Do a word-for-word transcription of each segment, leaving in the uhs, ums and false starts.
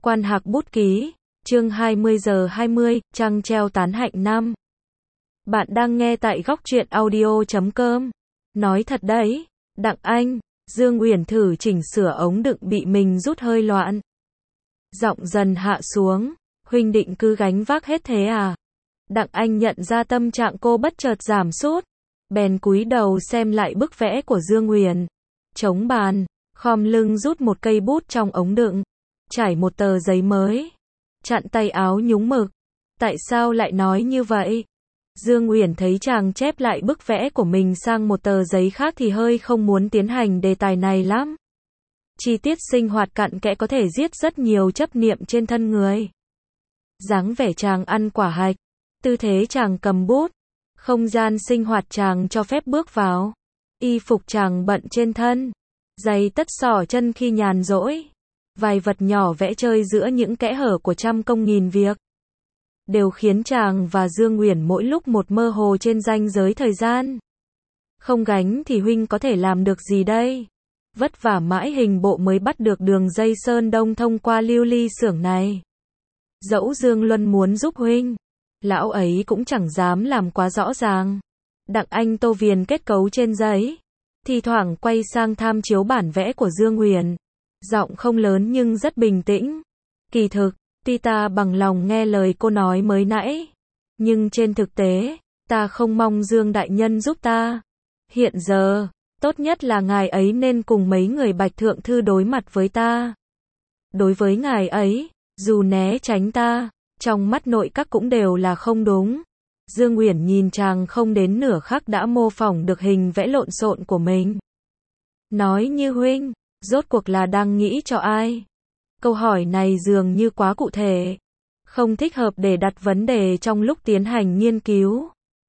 Quan Hạc bút ký, chương hai mươi giờ hai mươi, trăng treo tán hạnh năm. Bạn đang nghe tại góc truyện audio chấm com. Nói thật đấy, Đặng Anh, Dương Uyển thử chỉnh sửa ống đựng bị mình rút hơi loạn. Giọng dần hạ xuống, huynh định cứ gánh vác hết thế à? Đặng Anh nhận ra tâm trạng cô bất chợt giảm sút, bèn cúi đầu xem lại bức vẽ của Dương Uyển. Chống bàn, khom lưng rút một cây bút trong ống đựng, trải một tờ giấy mới, chặn tay áo nhúng mực. Tại sao lại nói như vậy? Dương Uyển thấy chàng chép lại bức vẽ của mình sang một tờ giấy khác thì hơi không muốn tiến hành đề tài này lắm. Chi tiết sinh hoạt cặn kẽ có thể giết rất nhiều chấp niệm trên thân người. Dáng vẻ chàng ăn quả hạch, tư thế chàng cầm bút, không gian sinh hoạt chàng cho phép bước vào, y phục chàng bận trên thân, giày tất xỏ chân khi nhàn rỗi, vài vật nhỏ vẽ chơi giữa những kẽ hở của trăm công nghìn việc, đều khiến chàng và Dương Uyển mỗi lúc một mơ hồ trên ranh giới thời gian. Không gánh thì huynh có thể làm được gì đây? Vất vả mãi hình bộ mới bắt được đường dây Sơn Đông thông qua lưu ly xưởng này. Dẫu Dương Luân muốn giúp huynh, lão ấy cũng chẳng dám làm quá rõ ràng. Đặng Anh tô viền kết cấu trên giấy, thì thoảng quay sang tham chiếu bản vẽ của Dương Uyển. Giọng không lớn nhưng rất bình tĩnh. Kỳ thực, tuy ta bằng lòng nghe lời cô nói mới nãy, nhưng trên thực tế, ta không mong Dương đại nhân giúp ta. Hiện giờ, tốt nhất là ngài ấy nên cùng mấy người Bạch thượng thư đối mặt với ta. Đối với ngài ấy, dù né tránh ta, trong mắt nội các cũng đều là không đúng. Dương Uyển nhìn chàng không đến nửa khắc đã mô phỏng được hình vẽ lộn xộn của mình. Nói như huynh, rốt cuộc là đang nghĩ cho ai? Câu hỏi này dường như quá cụ thể, không thích hợp để đặt vấn đề trong lúc tiến hành nghiên cứu.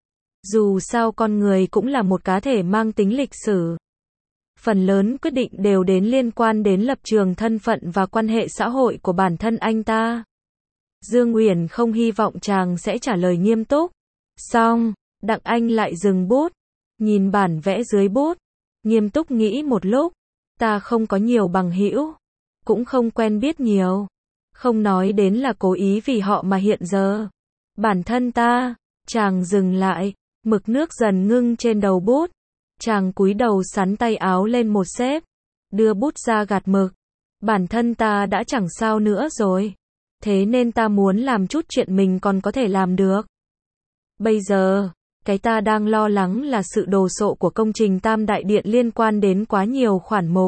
Dù sao con người cũng là một cá thể mang tính lịch sử. Phần lớn quyết định đều đến liên quan đến lập trường thân phận và quan hệ xã hội của bản thân anh ta. Dương Uyển không hy vọng chàng sẽ trả lời nghiêm túc. Xong, Đặng Anh lại dừng bút, nhìn bản vẽ dưới bút, nghiêm túc nghĩ một lúc. Ta không có nhiều bằng hữu, cũng không quen biết nhiều. Không nói đến là cố ý vì họ mà hiện giờ, bản thân ta, chàng dừng lại, mực nước dần ngưng trên đầu bút. Chàng cúi đầu sắn tay áo lên một xếp, đưa bút ra gạt mực. Bản thân ta đã chẳng sao nữa rồi, thế nên ta muốn làm chút chuyện mình còn có thể làm được. Bây giờ, cái ta đang lo lắng là sự đồ sộ của công trình Tam Đại Điện liên quan đến quá nhiều khoản mục.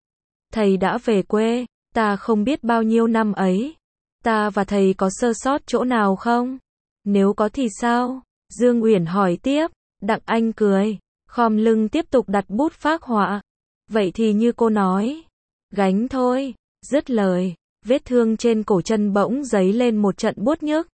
Thầy đã về quê, ta không biết bao nhiêu năm ấy. Ta và thầy có sơ sót chỗ nào không? Nếu có thì sao? Dương Uyển hỏi tiếp. Đặng Anh cười, khom lưng tiếp tục đặt bút phác họa. Vậy thì như cô nói, gánh thôi. Dứt lời, vết thương trên cổ chân bỗng dấy lên một trận buốt nhức.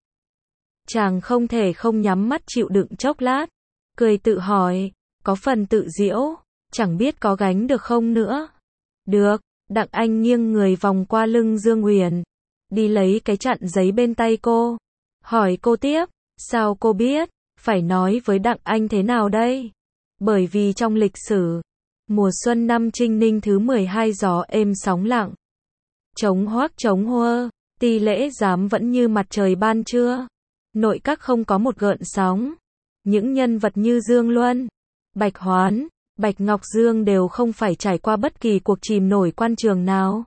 Chàng không thể không nhắm mắt chịu đựng chốc lát, cười tự hỏi, có phần tự giễu, chẳng biết có gánh được không nữa. Được. Đặng Anh nghiêng người vòng qua lưng Dương Uyển, đi lấy cái chặn giấy bên tay cô, hỏi cô tiếp. Sao cô biết? Phải nói với Đặng Anh thế nào đây? Bởi vì trong lịch sử, mùa xuân năm Trinh Ninh thứ mười hai gió êm sóng lặng, trống hoác trống hơ, ti lễ giám vẫn như mặt trời ban trưa. Nội các không có một gợn sóng. Những nhân vật như Dương Luân, Bạch Hoán, Bạch Ngọc Dương đều không phải trải qua bất kỳ cuộc chìm nổi quan trường nào.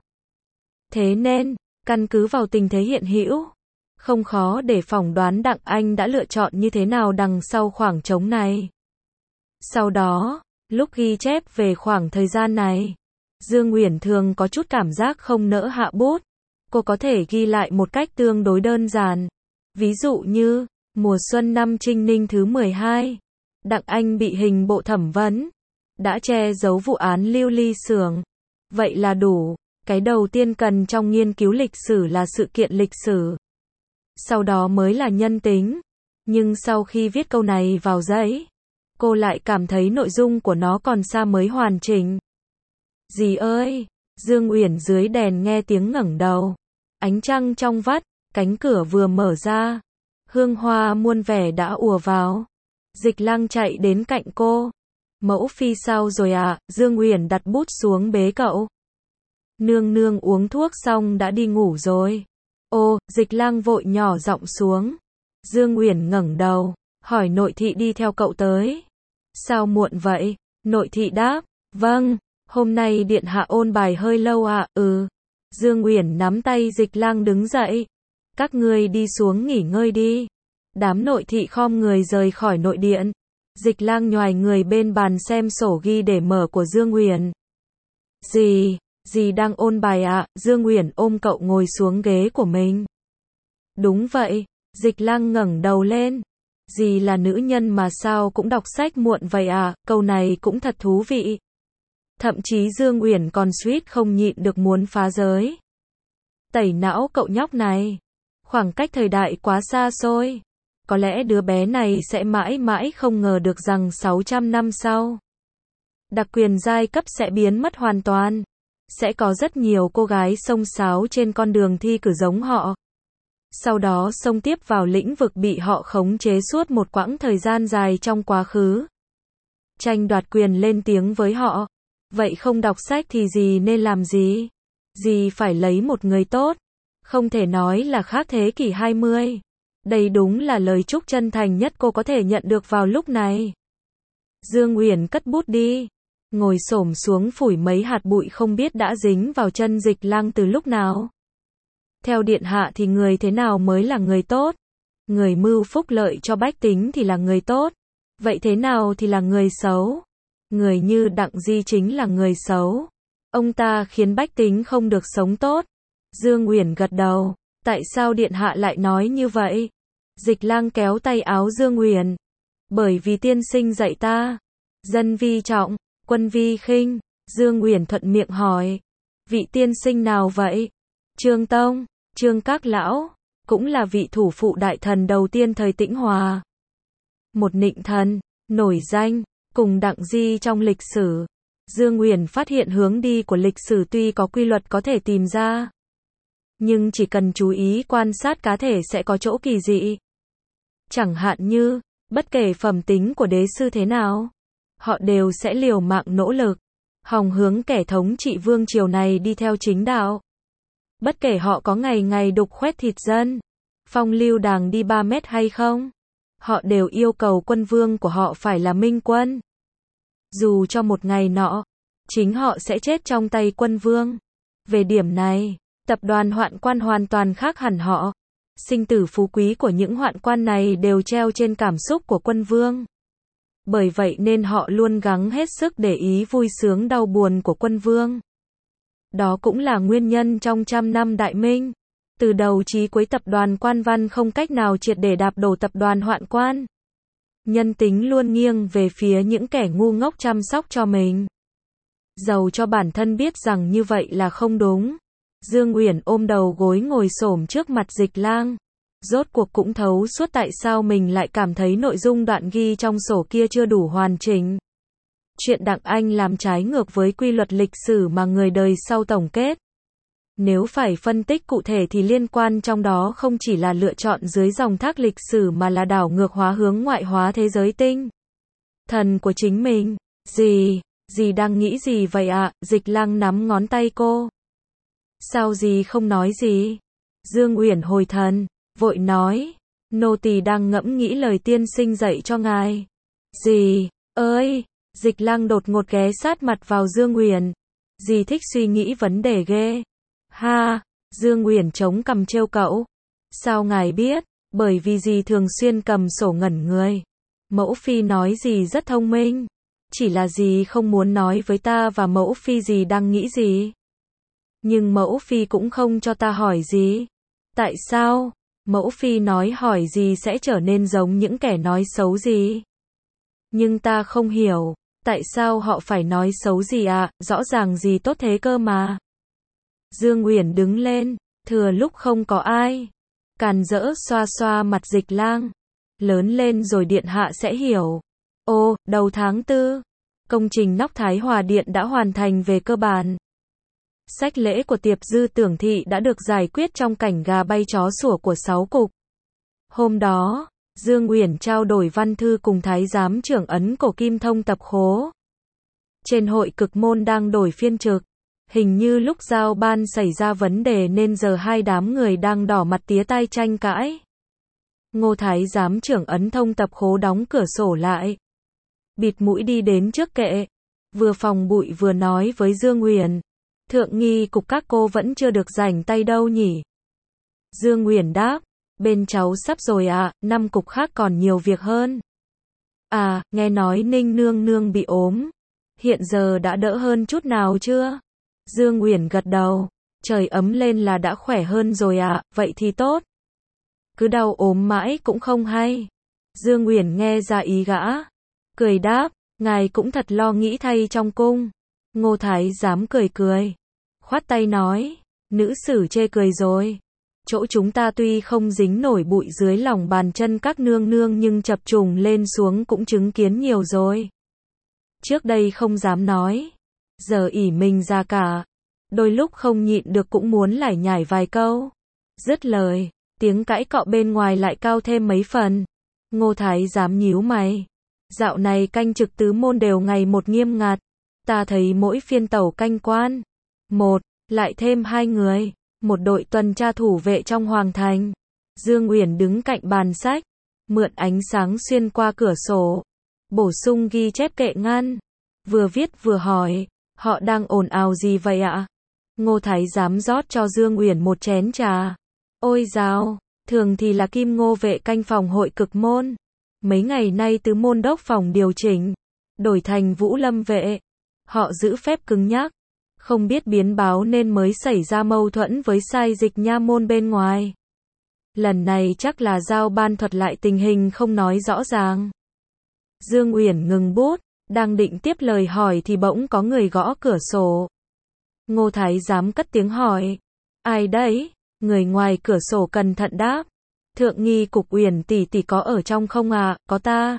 Thế nên, căn cứ vào tình thế hiện hữu, không khó để phỏng đoán Đặng Anh đã lựa chọn như thế nào đằng sau khoảng trống này. Sau đó, lúc ghi chép về khoảng thời gian này, Dương Uyển thường có chút cảm giác không nỡ hạ bút. Cô có thể ghi lại một cách tương đối đơn giản. Ví dụ như, mùa xuân năm Trinh Ninh thứ mười hai, Đặng Anh bị hình bộ thẩm vấn, đã che giấu vụ án lưu ly xưởng. Vậy là đủ. Cái đầu tiên cần trong nghiên cứu lịch sử là sự kiện lịch sử. Sau đó mới là nhân tính. Nhưng sau khi viết câu này vào giấy, cô lại cảm thấy nội dung của nó còn xa mới hoàn chỉnh. Dì ơi! Dương Uyển dưới đèn nghe tiếng ngẩng đầu. Ánh trăng trong vắt, cánh cửa vừa mở ra. Hương hoa muôn vẻ đã ùa vào. Dịch Lăng chạy đến cạnh cô. Mẫu phi sao rồi ạ? À? Dương Uyển đặt bút xuống bế cậu. Nương nương uống thuốc xong đã đi ngủ rồi. Ô, Dịch Lang vội nhỏ giọng xuống. Dương Uyển ngẩng đầu, hỏi nội thị đi theo cậu tới. Sao muộn vậy? Nội thị đáp, vâng, hôm nay điện hạ ôn bài hơi lâu ạ, à? Ừ. Dương Uyển nắm tay Dịch Lang đứng dậy. Các ngươi đi xuống nghỉ ngơi đi. Đám nội thị khom người rời khỏi nội điện. Dịch Lang nhoài người bên bàn xem sổ ghi để mở của Dương Uyển. Dì, dì đang ôn bài ạ, à? Dương Uyển ôm cậu ngồi xuống ghế của mình. Đúng vậy, Dịch Lang ngẩng đầu lên. Dì là nữ nhân mà sao cũng đọc sách muộn vậy à, câu này cũng thật thú vị. Thậm chí Dương Uyển còn suýt không nhịn được muốn phá giới. Tẩy não cậu nhóc này. Khoảng cách thời đại quá xa xôi. Có lẽ đứa bé này sẽ mãi mãi không ngờ được rằng sáu trăm năm sau, đặc quyền giai cấp sẽ biến mất hoàn toàn. Sẽ có rất nhiều cô gái xông xáo trên con đường thi cử giống họ. Sau đó xông tiếp vào lĩnh vực bị họ khống chế suốt một quãng thời gian dài trong quá khứ. Tranh đoạt quyền lên tiếng với họ. Vậy không đọc sách thì dì nên làm gì? Dì phải lấy một người tốt. Không thể nói là khác thế kỷ hai mươi. Đây đúng là lời chúc chân thành nhất cô có thể nhận được vào lúc này. Dương Uyển cất bút đi. Ngồi xổm xuống phủi mấy hạt bụi không biết đã dính vào chân Dịch Lang từ lúc nào. Theo điện hạ thì người thế nào mới là người tốt? Người mưu phúc lợi cho bách tính thì là người tốt. Vậy thế nào thì là người xấu? Người như Đặng Di chính là người xấu. Ông ta khiến bách tính không được sống tốt. Dương Uyển gật đầu. Tại sao điện hạ lại nói như vậy? Dịch Lang kéo tay áo Dương Uyển. Bởi vì tiên sinh dạy ta. Dân vi trọng, quân vi khinh. Dương Uyển thuận miệng hỏi. Vị tiên sinh nào vậy? Trương Tông, Trương Các Lão. Cũng là vị thủ phụ đại thần đầu tiên thời Tĩnh Hòa. Một nịnh thần, nổi danh, cùng Đặng Di trong lịch sử. Dương Uyển phát hiện hướng đi của lịch sử tuy có quy luật có thể tìm ra. Nhưng chỉ cần chú ý quan sát cá thể sẽ có chỗ kỳ dị. Chẳng hạn như, bất kể phẩm tính của đế sư thế nào, họ đều sẽ liều mạng nỗ lực, hòng hướng kẻ thống trị vương triều này đi theo chính đạo. Bất kể họ có ngày ngày đục khoét thịt dân, phong lưu đàng đi ba mét hay không, họ đều yêu cầu quân vương của họ phải là minh quân. Dù cho một ngày nọ, chính họ sẽ chết trong tay quân vương. Về điểm này, tập đoàn hoạn quan hoàn toàn khác hẳn họ. Sinh tử phú quý của những hoạn quan này đều treo trên cảm xúc của quân vương. Bởi vậy nên họ luôn gắng hết sức để ý vui sướng đau buồn của quân vương. Đó cũng là nguyên nhân trong trăm năm đại minh, từ đầu chí cuối tập đoàn quan văn không cách nào triệt để đạp đổ tập đoàn hoạn quan. Nhân tính luôn nghiêng về phía những kẻ ngu ngốc chăm sóc cho mình. Dầu cho bản thân biết rằng như vậy là không đúng. Dương Uyển ôm đầu gối ngồi xổm trước mặt Dịch Lang. Rốt cuộc cũng thấu suốt tại sao mình lại cảm thấy nội dung đoạn ghi trong sổ kia chưa đủ hoàn chỉnh. Chuyện Đặng Anh làm trái ngược với quy luật lịch sử mà người đời sau tổng kết. Nếu phải phân tích cụ thể thì liên quan trong đó không chỉ là lựa chọn dưới dòng thác lịch sử mà là đảo ngược hóa hướng ngoại hóa thế giới tinh thần của chính mình. Dì, dì đang nghĩ gì vậy ạ? À? Dịch Lang nắm ngón tay cô. Sao dì không nói gì? Dương Uyển hồi thần, vội nói, nô tỳ đang ngẫm nghĩ lời tiên sinh dạy cho ngài. Dì, ơi! Dịch Lang đột ngột ghé sát mặt vào Dương Uyển. Dì thích suy nghĩ vấn đề ghê. Ha! Dương Uyển chống cằm trêu cậu. Sao ngài biết? Bởi vì dì thường xuyên cầm sổ ngẩn người. Mẫu phi nói dì rất thông minh. Chỉ là dì không muốn nói với ta và mẫu phi dì đang nghĩ gì. Nhưng mẫu phi cũng không cho ta hỏi gì. Tại sao? Mẫu phi nói hỏi gì sẽ trở nên giống những kẻ nói xấu gì. Nhưng ta không hiểu. Tại sao họ phải nói xấu gì ạ? À? Rõ ràng gì tốt thế cơ mà. Dương Uyển đứng lên, thừa lúc không có ai. Càn rỡ xoa xoa mặt Dịch Lang. Lớn lên rồi điện hạ sẽ hiểu. Ô, đầu tháng tư, công trình Nóc Thái Hòa Điện đã hoàn thành về cơ bản. Sách lễ của Tiệp Dư Tưởng Thị đã được giải quyết trong cảnh gà bay chó sủa của sáu cục. Hôm đó, Dương Uyển trao đổi văn thư cùng Thái giám trưởng ấn Cổ Kim Thông tập khố. Trên hội cực môn đang đổi phiên trực. Hình như lúc giao ban xảy ra vấn đề nên giờ hai đám người đang đỏ mặt tía tai tranh cãi. Ngô Thái giám trưởng ấn thông tập khố đóng cửa sổ lại. Bịt mũi đi đến trước kệ. Vừa phòng bụi vừa nói với Dương Uyển. Thượng nghi cục các cô vẫn chưa được rảnh tay đâu nhỉ? Dương Uyển đáp. Bên cháu sắp rồi ạ, à, năm cục khác còn nhiều việc hơn. À, nghe nói Ninh nương nương bị ốm. Hiện giờ đã đỡ hơn chút nào chưa? Dương Uyển gật đầu. Trời ấm lên là đã khỏe hơn rồi ạ, à, vậy thì tốt. Cứ đau ốm mãi cũng không hay. Dương Uyển nghe ra ý gã. Cười đáp, ngài cũng thật lo nghĩ thay trong cung. Ngô Thái giám cười cười. Khoát tay nói, nữ sử chê cười rồi. Chỗ chúng ta tuy không dính nổi bụi dưới lòng bàn chân các nương nương nhưng chập trùng lên xuống cũng chứng kiến nhiều rồi. Trước đây không dám nói. Giờ ỷ mình ra cả. Đôi lúc không nhịn được cũng muốn lải nhải vài câu. Dứt lời, tiếng cãi cọ bên ngoài lại cao thêm mấy phần. Ngô Thái giám nhíu mày. Dạo này canh trực tứ môn đều ngày một nghiêm ngặt. Ta thấy mỗi phiên tẩu canh quan. Một, lại thêm hai người. Một đội tuần tra thủ vệ trong hoàng thành. Dương Uyển đứng cạnh bàn sách. Mượn ánh sáng xuyên qua cửa sổ. Bổ sung ghi chép kệ ngăn. Vừa viết vừa hỏi. Họ đang ồn ào gì vậy ạ? Ngô Thái giám rót cho Dương Uyển một chén trà. Ôi dào, thường thì là Kim Ngô vệ canh phòng hội cực môn. Mấy ngày nay tứ môn đốc phòng điều chỉnh. Đổi thành Vũ Lâm vệ. Họ giữ phép cứng nhắc. Không biết biến báo nên mới xảy ra mâu thuẫn với sai dịch nha môn bên ngoài. Lần này chắc là giao ban thuật lại tình hình không nói rõ ràng. Dương Uyển ngừng bút, đang định tiếp lời hỏi thì bỗng có người gõ cửa sổ. Ngô Thái giám cất tiếng hỏi. Ai đấy? Người ngoài cửa sổ cẩn thận đáp. Thượng nghi cục Uyển tỷ tỷ có ở trong không à? Có ta.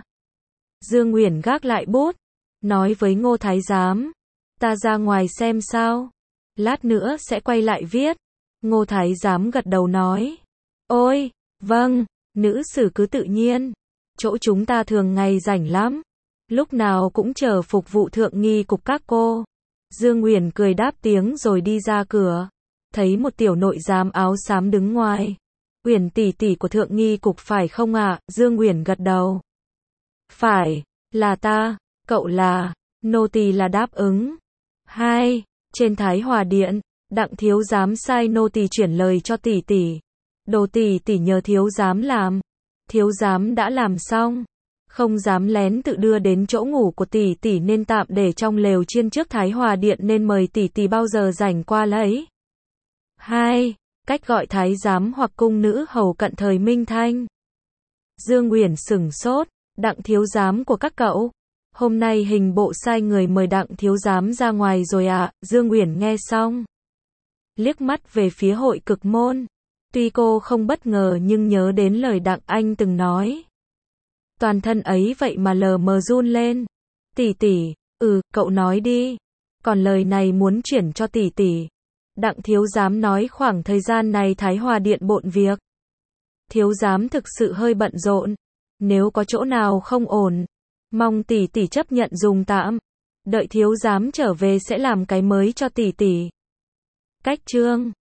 Dương Uyển gác lại bút, nói với Ngô Thái giám. Ta ra ngoài xem sao. Lát nữa sẽ quay lại viết. Ngô Thái giám gật đầu nói. Ôi, vâng, nữ sử cứ tự nhiên. Chỗ chúng ta thường ngày rảnh lắm. Lúc nào cũng chờ phục vụ thượng nghi cục các cô. Dương Uyển cười đáp tiếng rồi đi ra cửa. Thấy một tiểu nội giám áo xám đứng ngoài. Uyển tỷ tỷ của thượng nghi cục phải không ạ? À? Dương Uyển gật đầu. Phải, là ta. Cậu là? Nô tỳ là đáp ứng. Hai, trên Thái Hòa Điện, Đặng thiếu giám sai nô tỳ chuyển lời cho tỷ tỷ. Đồ tỷ tỷ nhờ thiếu giám làm. Thiếu giám đã làm xong. Không dám lén tự đưa đến chỗ ngủ của tỷ tỷ nên tạm để trong lều chiên trước Thái Hòa Điện nên mời tỷ tỷ bao giờ rảnh qua lấy. Hai, cách gọi thái giám hoặc cung nữ hầu cận thời Minh Thanh. Dương Uyển sửng sốt, Đặng thiếu giám của các cậu. Hôm nay hình bộ sai người mời Đặng thiếu giám ra ngoài rồi ạ. À? Dương Uyển nghe xong, liếc mắt về phía hội cực môn. Tuy cô không bất ngờ nhưng nhớ đến lời Đặng Anh từng nói. Toàn thân ấy vậy mà lờ mờ run lên. Tỷ tỷ, ừ, cậu nói đi. Còn lời này muốn chuyển cho tỷ tỷ. Đặng thiếu giám nói khoảng thời gian này Thái Hòa Điện bộn việc. Thiếu giám thực sự hơi bận rộn. Nếu có chỗ nào không ổn, mong tỷ tỷ chấp nhận dùng tạm. Đợi thiếu giám trở về sẽ làm cái mới cho tỷ tỷ. Cách chương